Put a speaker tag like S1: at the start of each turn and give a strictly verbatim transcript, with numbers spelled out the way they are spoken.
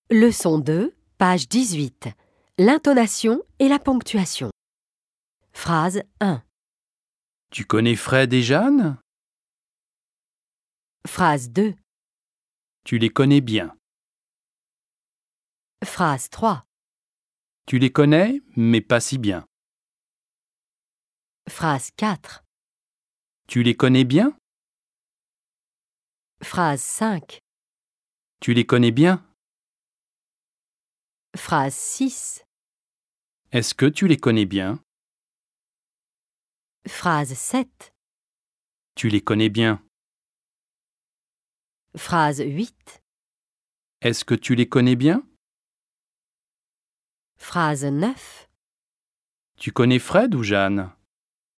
S1: Leçon deux, page dix-huit. L'intonation et la ponctuation. Phrase un.
S2: Tu connais Fred et Jeanne?
S1: Phrase deux.
S2: Tu les connais bien.
S1: Phrase trois.
S2: Tu les connais, mais pas si bien.
S1: Phrase quatre.
S2: Tu les connais bien?
S1: Phrase cinq.
S2: Tu les connais bien?
S1: Phrase six.
S2: Est-ce que tu les connais bien?
S1: Phrase sept.
S2: Tu les connais bien.
S1: Phrase huit.
S2: Est-ce que tu les connais bien?
S1: Phrase neuf.
S2: Tu connais Fred ou Jeanne?